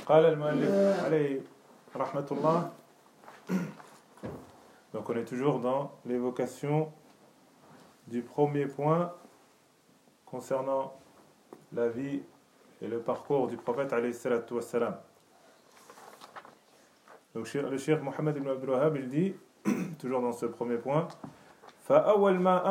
قال المؤلف عليه رحمة الله. Donc on est toujours dans l'évocation du premier point concernant la vie et le parcours du prophète alayhi salatu wassalam. Donc le cheikh Mohammed ibn Abdul Wahhab il dit toujours dans ce premier point فأول ما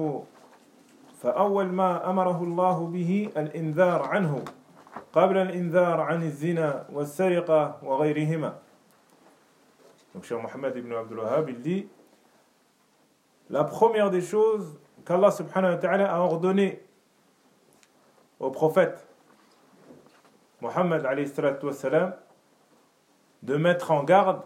أمره الله به الإنذار عنه قبل الإنذار عن الزنا والسرقة وغيرهما. Donc cheikh Mohammed ibn Abdul Wahhab il dit la première des choses qu'Allah subhanahu wa ta'ala a ordonné au prophète Mohammed alayhi salatu wassalam de mettre en garde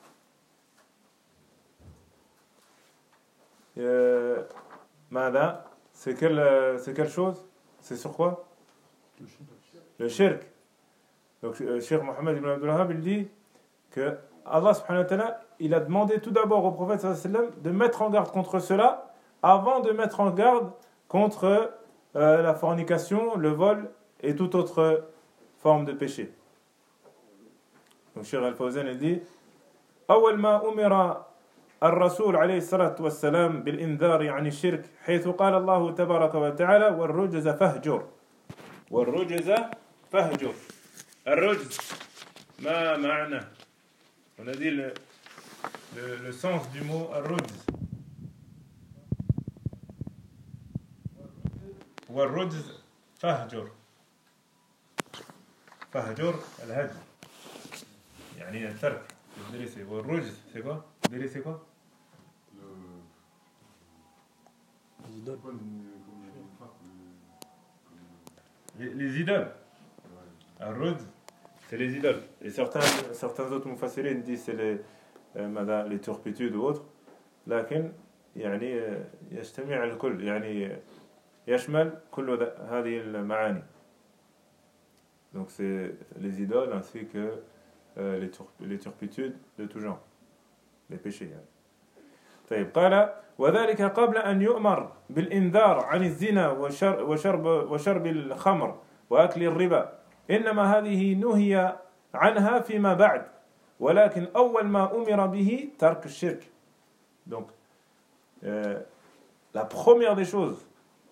c'est quelle chose? C'est sur quoi? Le shirk. Donc Cheikh Mohammed ibn Abdul Wahhab il dit que Allah subhanahu wa ta'ala il a demandé tout d'abord au prophète sallallahu alayhi wa sallam de mettre en garde contre cela avant de mettre en garde contre la fornication, le vol et toute autre forme de péché. Donc Cheikh Al-Fawzan il dit أول ما أمر الرسول عليه الصلاة والسلام بالإنذار عن الشرك حيث قال الله تبارك وتعالى والرجز فاهجر. الرجز ما معنى? On a dit le sens du mot الرجز. والرجز فاهجر الهجر يعني الترك الدريسي. والرجز c'est quoi? C'est quoi? Les idoles. Ar-Rud, c'est les idoles. Et certains autres mufassirin disent c'est les turpitudes ou autres. لكن يعني يجتمع الكل يعني يشمل كل هذه المعاني. Donc c'est les idoles ainsi que les turpitudes de tout genre, les péchés يعني. طيب قال وذلك قبل أن يؤمر بالإنذار عن الزنا وشرب الخمر وأكل الربا إنما هذه نهي عنها فيما بعد ولكن أول ما أمر به ترك الشرك. Donc la première des choses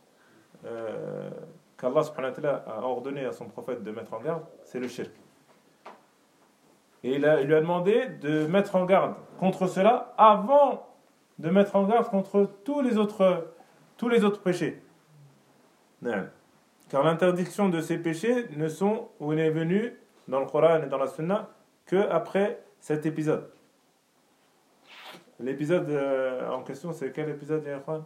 qu'Allah subhanahu wa ta'ala a ordonné à son prophète de mettre en garde, c'est le shirk. Et il lui a demandé de mettre en garde contre cela avant de mettre en garde contre tous les autres péchés. Car l'interdiction de ces péchés n'est venue dans le Coran et dans la Sunna que après cet épisode. L'épisode en question, c'est quel épisode, ya Ikhwan?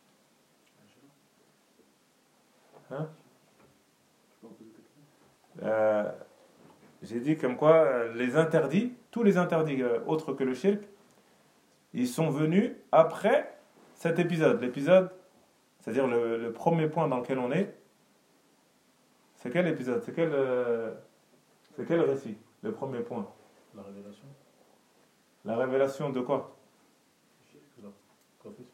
J'ai dit comme quoi tous les interdits autres que le shirk, ils sont venus après cet épisode. L'épisode, c'est-à-dire le premier point dans lequel on est, c'est quel épisode? C'est quel récit? Le premier point. La révélation. La révélation de quoi? La prophétie.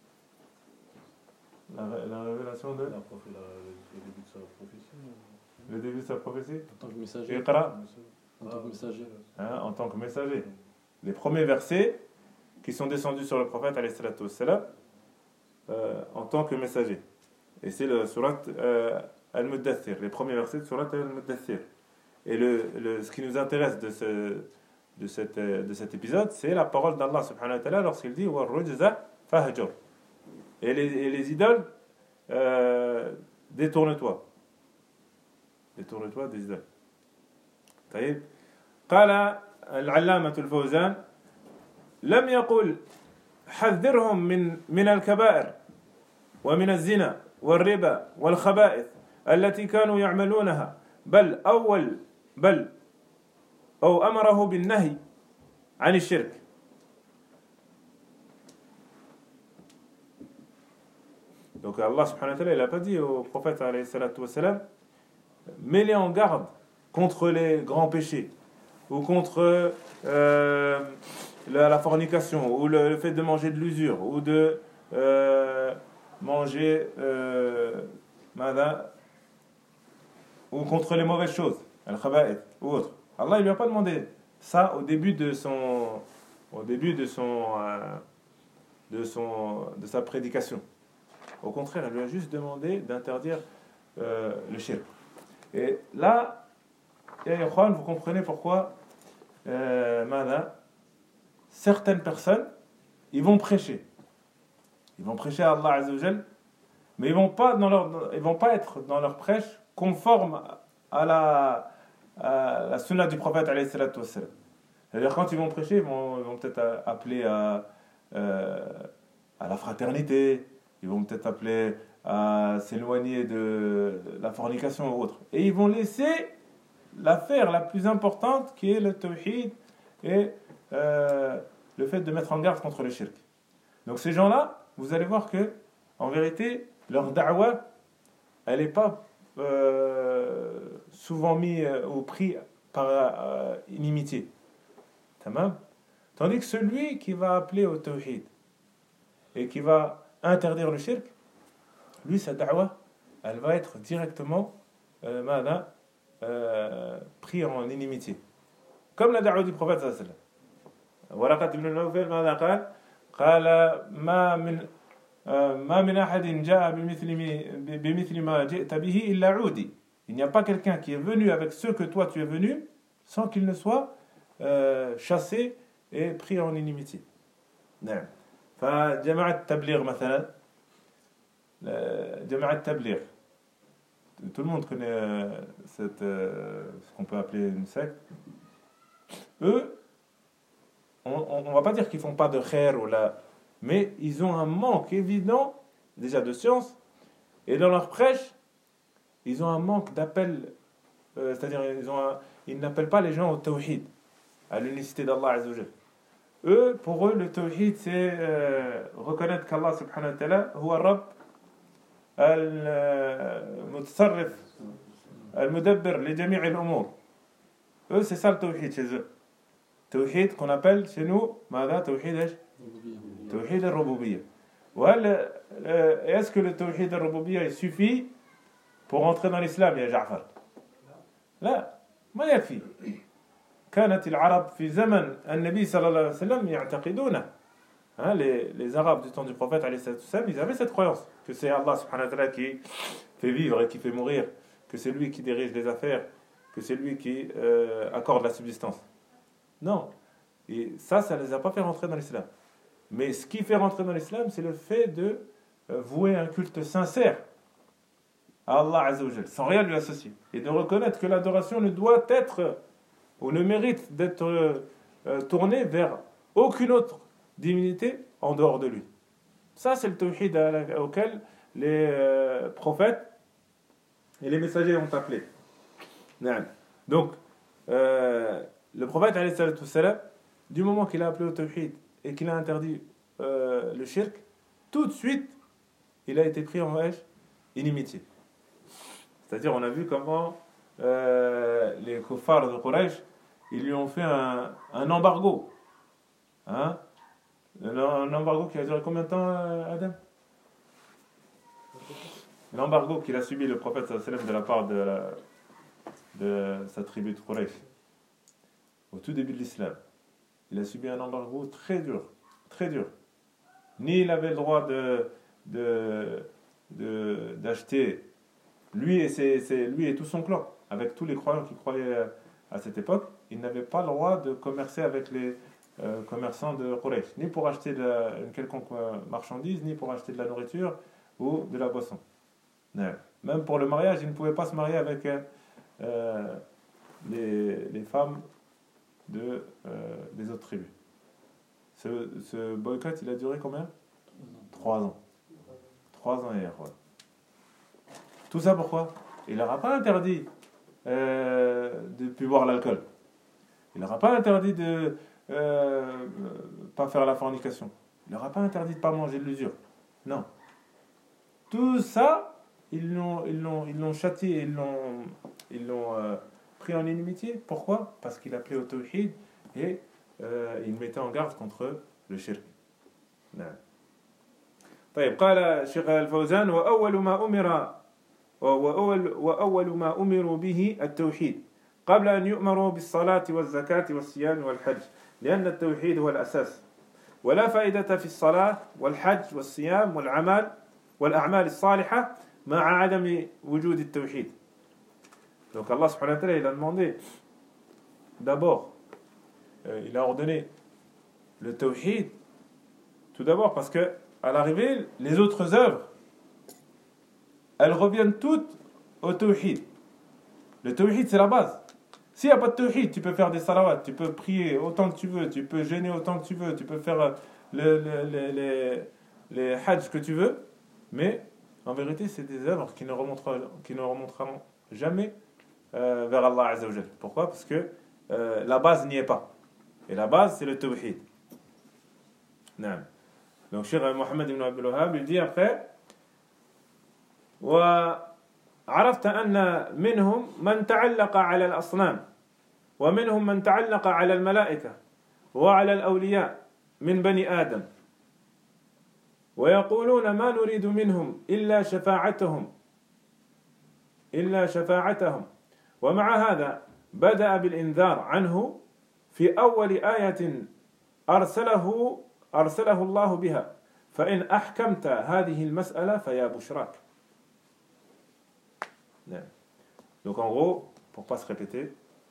La révélation de... Le début de sa prophétie. Le début de sa prophétie? En tant que messager. Iqra. En tant que messager. En tant que messager. Les premiers versets qui sont descendus sur le prophète alayhi salatu wassalam en tant que messager. Et c'est le surat Al-Muddathir, les premiers versets de surat Al-Muddathir. Et ce qui nous intéresse de cet épisode, c'est la parole d'Allah subhanahu wa ta'ala lorsqu'il dit وَالرُّجْزَ فَهْجُرْ. Et les idoles, détourne-toi des idoles. طيب قال العلامة الفوزان لم يقل حذرهم من الكبائر ومن الزنا والربا والخبائث التي كانوا يعملونها بل أو أمره بالنهي عن الشرك. Donc Allah subhanahu wa ta'ala il n'a pas dit au prophète alayhi salatu wassalam mets-les en garde contre les grands péchés ou contre la fornication ou le fait de manger de l'usure ou de manger ou contre les mauvaises choses al-khaba'ith ou autres. Allah ne lui a pas demandé ça au début de sa prédication. Au contraire, il lui a juste demandé d'interdire le shirk. Et là, vous comprenez pourquoi certaines personnes, ils vont prêcher. Ils vont prêcher à Allah Azza wa Jal, mais ils vont pas être dans leur prêche conforme à la sunna du prophète alayhi salatu wassalam. C'est-à-dire quand ils vont prêcher, ils vont peut-être appeler à la fraternité, ils vont peut-être appeler à s'éloigner de la fornication ou autre. Et ils vont laisser l'affaire la plus importante qui est le tawhid et le fait de mettre en garde contre le shirk. Donc ces gens-là, vous allez voir que en vérité, leur da'wah, elle n'est pas souvent mise au prix par inimitié. Tamam. Tandis que celui qui va appeler au tawhid et qui va interdire le shirk, lui, sa da'wah, elle va être directement pris en inimitié. Comme la da'wah du prophète sallallahu alayhi wa sallam. ورقة بن نوفل ماذا قال؟ قال ما من أحد جاء بمثل ما جئت به إلا عودي. Il n'y a pas quelqu'un qui est venu avec ce que toi tu es venu sans qu'il ne soit chassé et pris en inimitié. نعم. فجماعة التبليغ مثلا جماعة التبليغ, tout le monde connaît ce qu'on peut appeler une secte. Eux, on ne va pas dire qu'ils ne font pas de khair ou là, mais ils ont un manque évident déjà de science, et dans leur prêche ils ont un manque d'appel, c'est-à-dire ils n'appellent pas les gens au tawhid, à l'unicité d'Allah Azza wa Jal. Pour eux le tawhid c'est reconnaître qu'Allah subhanahu wa ta'ala huwa Rabb al-mutasarrif al-mudabbir li jami' al-umur. Eux c'est ça le tawhid chez eux. Tawhid qu'on appelle chez nous Tawhid al-Rububiyyah. Est-ce que le Tawhid al-Rububiyyah suffit pour entrer dans l'islam, ya Ja'far? لا, ما يكفي. كانت العرب في زمن النبي صلى الله عليه وسلم يعتقدونه. Les Arabes du temps du prophète alayhi salam, ils avaient cette croyance que c'est Allah subhanahu wa ta'ala qui fait vivre et qui fait mourir, que c'est lui qui dirige les affaires, que c'est lui qui accorde la subsistance. Non, et ça ne les a pas fait rentrer dans l'islam. Mais ce qui fait rentrer dans l'islam, c'est le fait de vouer un culte sincère à Allah Azza wa Jal, sans rien lui associer, et de reconnaître que l'adoration ne doit être ou ne mérite d'être tournée vers aucune autre divinité en dehors de lui. Ça, c'est le tawhid auquel les prophètes et les messagers ont appelé. Donc, le prophète, alayhi salatu wassalam, du moment qu'il a appelé au tawhid et qu'il a interdit le shirk, tout de suite, il a été pris en inimitié. C'est-à-dire, on a vu comment les kuffars de Quraysh, ils lui ont fait un embargo. Hein? Un embargo qui a duré combien de temps, Adam? L'embargo qu'il a subi le prophète sallallahu alayhi wa sallam de la part de sa tribu de Quraysh. Au tout début de l'islam, il a subi un embargo très dur, très dur. Ni il avait le droit d'acheter lui et tout son clan, avec tous les croyants qui croyaient à cette époque, il n'avait pas le droit de commercer avec les commerçants de Quraysh, ni pour acheter une quelconque marchandise, ni pour acheter de la nourriture ou de la boisson. Même pour le mariage, il ne pouvait pas se marier avec les femmes des autres tribus. Ce boycott, il a duré combien? 3 ans. 3 ans hier. Ouais. Tout ça pourquoi? Il n'aura pas interdit de ne plus boire l'alcool. Il n'aura pas interdit de pas faire la fornication. Il n'aura pas interdit de ne pas manger de l'usure. Non. Tout ça, ils l'ont châtié, ils l'ont pris en inimitié. Pourquoi? Parce qu'il appelait au tawhid et il mettait en garde contre le shirk. طيب قال الشيخ الفوزان وأول ما أمروا به التوحيد قبل أن يؤمروا بالصلاة والزكاة والصيام والحج لأن التوحيد هو الأساس ولا فائدة في الصلاة والحج والصيام والأعمال الصالحة مع عدم وجود التوحيد. Donc Allah subhanahu wa ta'ala il a demandé d'abord il a ordonné le tawhid tout d'abord parce que à l'arrivée les autres œuvres elles reviennent toutes au tawhid. Le tawhid c'est la base. S'il n'y a pas de tawhid, tu peux faire des salawats, tu peux prier autant que tu veux, tu peux jeûner autant que tu veux, tu peux faire les hajj que tu veux, mais en vérité c'est des œuvres qui ne remonteront jamais vers Allah Azza wa Jal. Pourquoi? Parce que la base n'y est pas. Et la base c'est le tawhid. Donc Cheikh Mohammed ibn Abdul Wahhab il dit après وعرفت أن منهم من تعلق على الأصنام ومنهم من تعلق على الملائكة وعلى الأولياء من بني آدم ويقولون ما نريد منهم إلا شفاعتهم ومع هذا بدأ بالإنذار عنه في أول آية أرسله الله بها فإن أحكمت هذه المسألة فيا بشراك. Donc en gros, pour ne pas se répéter,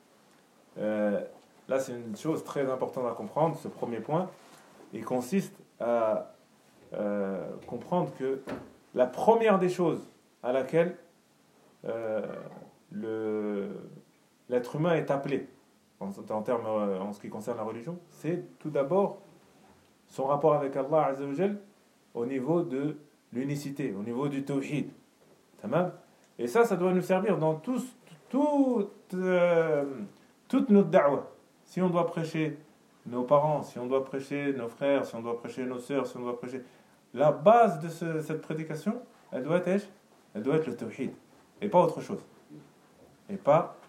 là c'est une chose très importante à comprendre, ce premier point, il consiste à comprendre que la première des choses à laquelle l'être humain est appelé en ce qui concerne la religion, c'est tout d'abord son rapport avec Allah Azza wa Jal au niveau de l'unicité, au niveau du tawhid. Tamam? Et ça doit nous servir dans toute notre da'wah. Si on doit prêcher nos parents, si on doit prêcher nos frères, si on doit prêcher nos sœurs, si on doit prêcher... La base de cette prédication, elle doit être le tawhid. Et pas autre chose. Et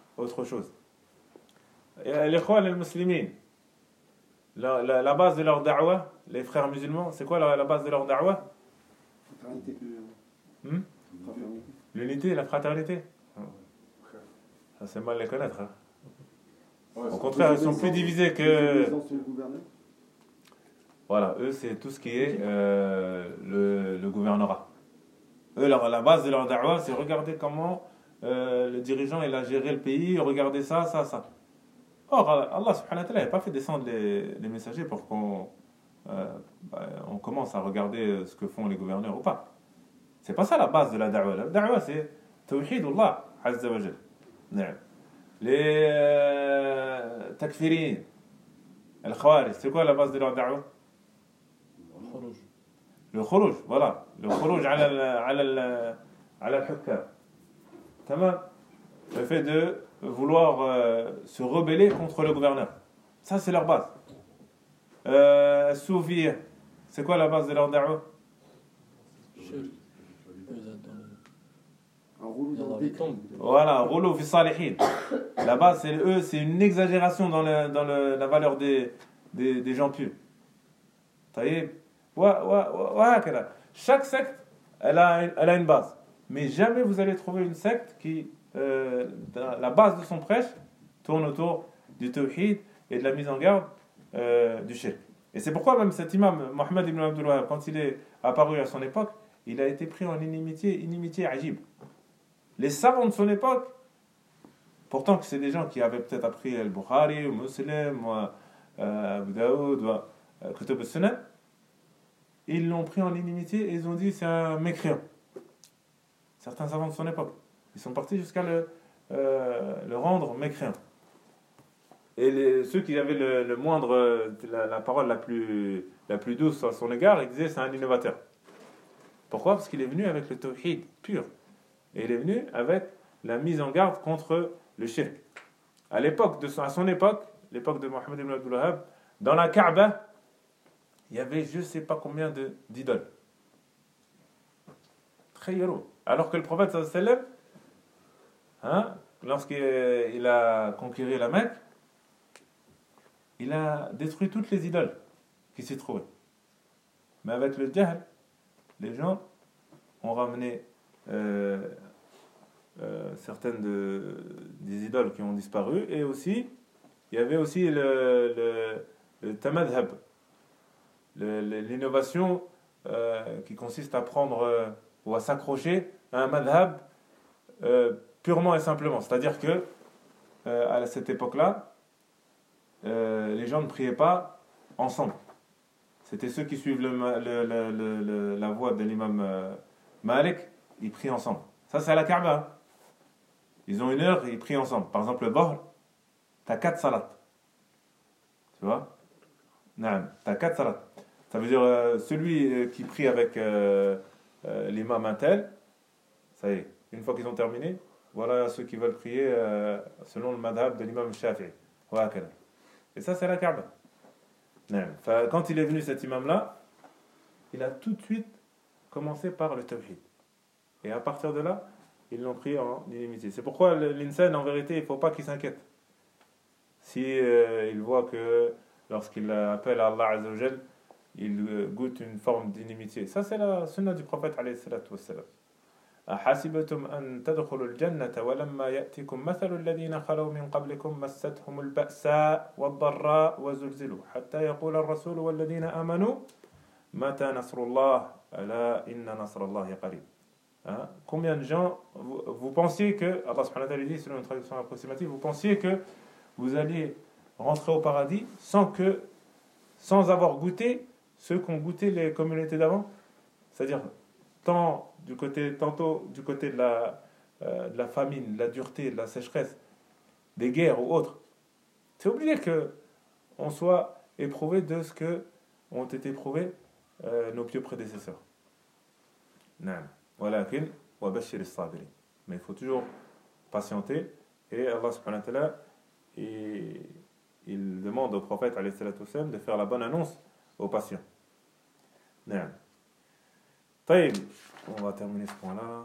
les khwal al-muslimin, la base de leur da'wah, les frères musulmans, c'est quoi la base de leur da'wah? L'unité et la fraternité. Ça c'est mal les connaître. Hein. Ouais, au contraire, ils sont plus divisés que... Voilà, eux c'est tout ce qui est le gouvernorat. Eux, la base de leur da'wah, c'est regarder comment le dirigeant il a géré le pays, regarder ça. Or, Allah subhanahu wa ta'ala n'a pas fait descendre les messagers pour qu'on on commence à regarder ce que font les gouverneurs ou pas. C'est pas ça la base de la da'wah. La da'wah c'est tawhid Allah Azza wa Jal. Les takfirin, les khawarij, c'est quoi la base de leur da'wah? Le khuruj, voilà. Le khuruj ala al-hukam. Tamam. Le fait de vouloir se rebeller contre le gouverneur. Ça c'est leur base. Soufia, c'est quoi la base de leur da'wah? Voilà, rouleau fi salihin. La base, c'est une exagération dans la valeur des gens pieux. Chaque secte, elle a une base. Mais jamais vous allez trouver une secte qui, la base de son prêche, tourne autour du tawhid et de la mise en garde du shirk. Et c'est pourquoi même cet imam, Mohammed ibn Abdul Wahhab, quand il est apparu à son époque, il a été pris en inimitié ajib. Les savants de son époque, pourtant que c'est des gens qui avaient peut-être appris al-Bukhari, ou Muslim, ou Abu Daoud, ou Kutub al-Sunan, ils l'ont pris en inimitié et ils ont dit c'est un mécréant. Certains savants de son époque, ils sont partis jusqu'à le rendre mécréant. Et ceux qui avaient le moindre, la parole la plus douce à son égard, ils disaient c'est un innovateur. Pourquoi? Parce qu'il est venu avec le tawhid pur. Et il est venu avec la mise en garde contre le shirk. À son époque, l'époque de Mohammed ibn Abdul Wahhab, dans la Kaaba, il y avait je ne sais pas combien d'idoles. Très héros. Alors que le prophète sallallahu alayhi wa sallam, lorsqu'il a conquéri la Mecque, il a détruit toutes les idoles qui s'y trouvaient. Mais avec le jahl, les gens ont ramené certaines des idoles qui ont disparu, et aussi, il y avait aussi le tamadhab, l'innovation qui consiste à prendre ou à s'accrocher à un madhab purement et simplement. C'est-à-dire que à cette époque-là, les gens ne priaient pas ensemble. C'était ceux qui suivent la voie de l'imam Malik, ils prient ensemble. Ça, c'est à la Kaaba. Ils ont une heure et ils prient ensemble. Par exemple, le Bahr, tu as 4 salats. Tu vois? Non, tu as 4 salats. Ça veut dire celui qui prie avec l'imam Intel, ça y est, une fois qu'ils ont terminé, voilà ceux qui veulent prier selon le madhab de l'imam Shafi'i. Et ça, c'est la Kaaba. Quand il est venu cet imam-là, il a tout de suite commencé par le tawhid. Et à partir de là, ils l'ont pris en illimité. C'est pourquoi l'insan, en vérité, il ne faut pas qu'il s'inquiète. Si il voit que lorsqu'il appelle à Allah Azza wa Jal, il goûte une forme d'inimitié. Ça, c'est la sunna du prophète alayhi salatu wassalam. أحسبتم أن تدخلوا الجنة ولما يأتكم مثل الذين خلوا من قبلكم مستهم البأساء والضراء وزلزلوا حتى يقول الرسول والذين آمنوا متى نصر الله ألا إن نصر الله قريب. Combien de gens vous pensiez que Allah subhanahu wa ta'ala dit selon une traduction approximative, vous pensiez que vous alliez rentrer au paradis sans avoir goûté ce qu'ont goûté les communautés d'avant, c'est-à-dire tantôt du côté de la famine, de la dureté, de la sécheresse, des guerres ou autres. C'est obligé qu'on soit éprouvé de ce que ont été éprouvés nos pieux prédécesseurs. Mais il faut toujours patienter, et Allah subhanahu wa ta'ala il demande au prophète alayhi salatu wassalam de faire la bonne annonce aux patients. طيب, on va terminer ce point-là.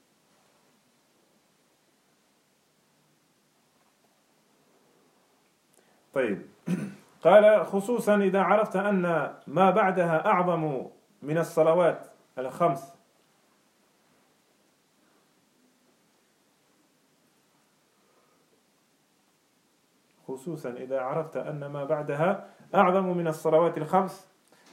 طيب, قال خصوصا إذا عرفت أن ما بعدها أعظم من الصلوات الخمس خصوصا إذا عرفت أن ما بعدها أعظم من الصلوات الخمس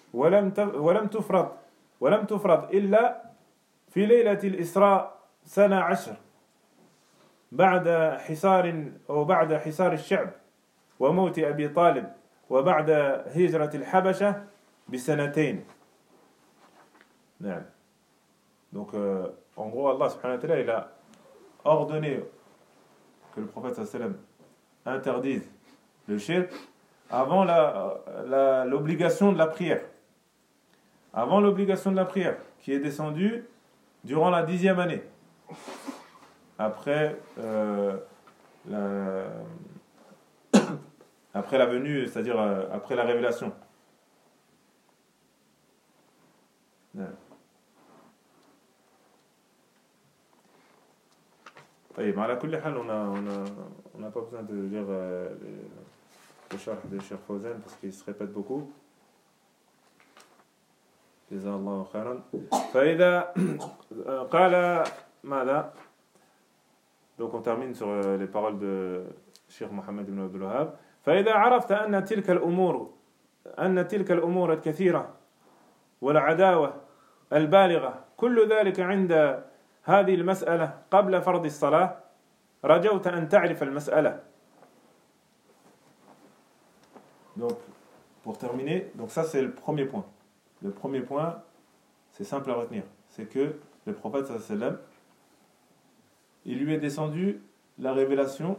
ولم تفرض إلا في ليلة الإسراء سنة 10 بعد حصار الشعب وموت أبي طالب وبعد هجرة الحبشة بسنتين. Donc en gros Allah subhanahu wa ta'ala il a ordonné que le prophète sallallahu alayhi wa sallam interdise le shirk avant l'obligation de la prière. Avant l'obligation de la prière, qui est descendue durant la 10e année, après la venue, c'est-à-dire après la révélation. طيب, على كل حال, on n'a pas besoin de lire le charh de Cheikh Fawzan parce qu'il se répète beaucoup. جزاه الله خيرا. فإذا قال ماذا؟ Donc on termine sur les paroles de Cheikh Mohammed ibn Abdul Wahhab. فإذا عرفت أن تلك الأمور الكثيرة والعداوة البالغة كل ذلك عند هذه المسألة قبل فرض الصلاة رجوت أن تعرف المسألة. Donc pour terminer, donc ça c'est le premier point. Le premier point, c'est simple à retenir, c'est que le prophète sallallahu alayhi wa sallam, il lui est descendu la révélation,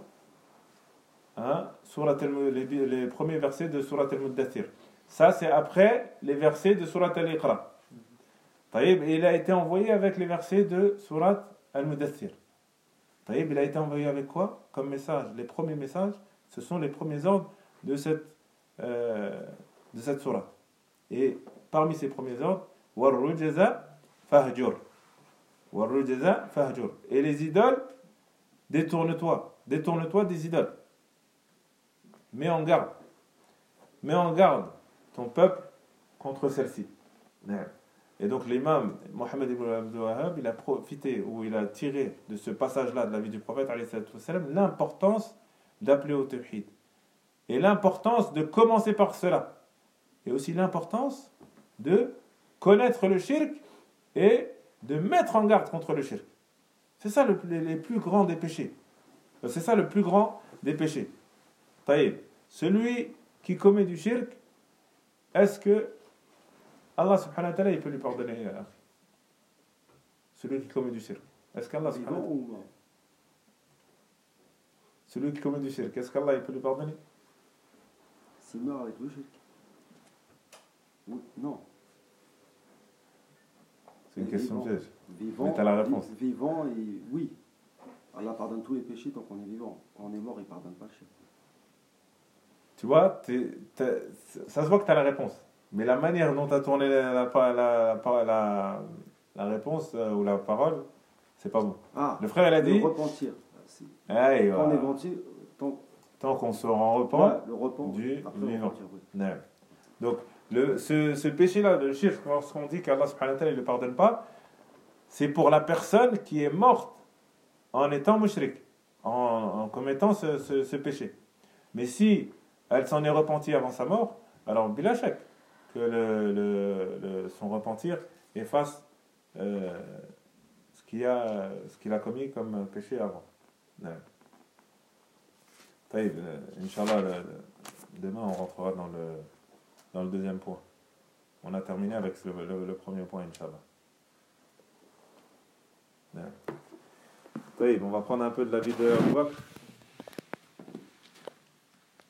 les premiers versets de Surat al-Muddathir. Ça, c'est après les versets de Surat al-Iqra. Et il a été envoyé avec les versets de Surat al-Muddathir. Il a été envoyé avec quoi comme message? Les premiers messages, ce sont les premiers ordres de cette sourate. Et parmi ces premiers ordres, وَالرُّجَزَ فَهْجُرْ. Et les idoles, détourne-toi des idoles. Mets en garde ton peuple contre celle-ci. Et donc l'imam Mohammed ibn Abdul Wahhab, il a profité, ou il a tiré de ce passage-là de la vie du prophète, alayhi salatu wassalam, l'importance d'appeler au tawhid. Et l'importance de commencer par cela. Et aussi l'importance de connaître le shirk et de mettre en garde contre le shirk. C'est ça les plus grands des péchés. C'est ça le plus grand des péchés. Taïb, celui qui commet du shirk, est-ce que Allah subhanahu wa ta'ala il peut lui pardonner celui qui commet du shirk? Est-ce qu'Allah subhanahu wa ta'ala, celui qui commet du shirk, est-ce qu'Allah il peut lui pardonner? S'il meurt avec le shirk. Oui, non. C'est une question piège. Vivant, mais tu as la réponse. Vivant, et oui. Allah pardonne tous les péchés tant qu'on est vivant. Quand on est mort, il ne pardonne pas le shirk. Tu vois, ça se voit que tu as la réponse. Mais la manière dont tu as tourné la réponse ou la parole, c'est pas bon. Ah, le frère, il a dit. Le repentir. Hey, quand on est menti, tant qu'on se en repent, le repent du vivant. Repentir, oui. Donc, ce péché-là, le shirk, lorsqu'on dit qu'Allah subhanahu wa ta'ala ne le pardonne pas, c'est pour la personne qui est morte en étant mushrik, en commettant ce péché. Mais si elle s'en est repentie avant sa mort, alors bila shak que son repentir efface ce qu'il a commis comme péché avant. Inch'Allah, demain on rentrera dans le deuxième point. On a terminé avec le premier point, Inch'Allah. On va prendre un peu de la vie de Abu Bakr.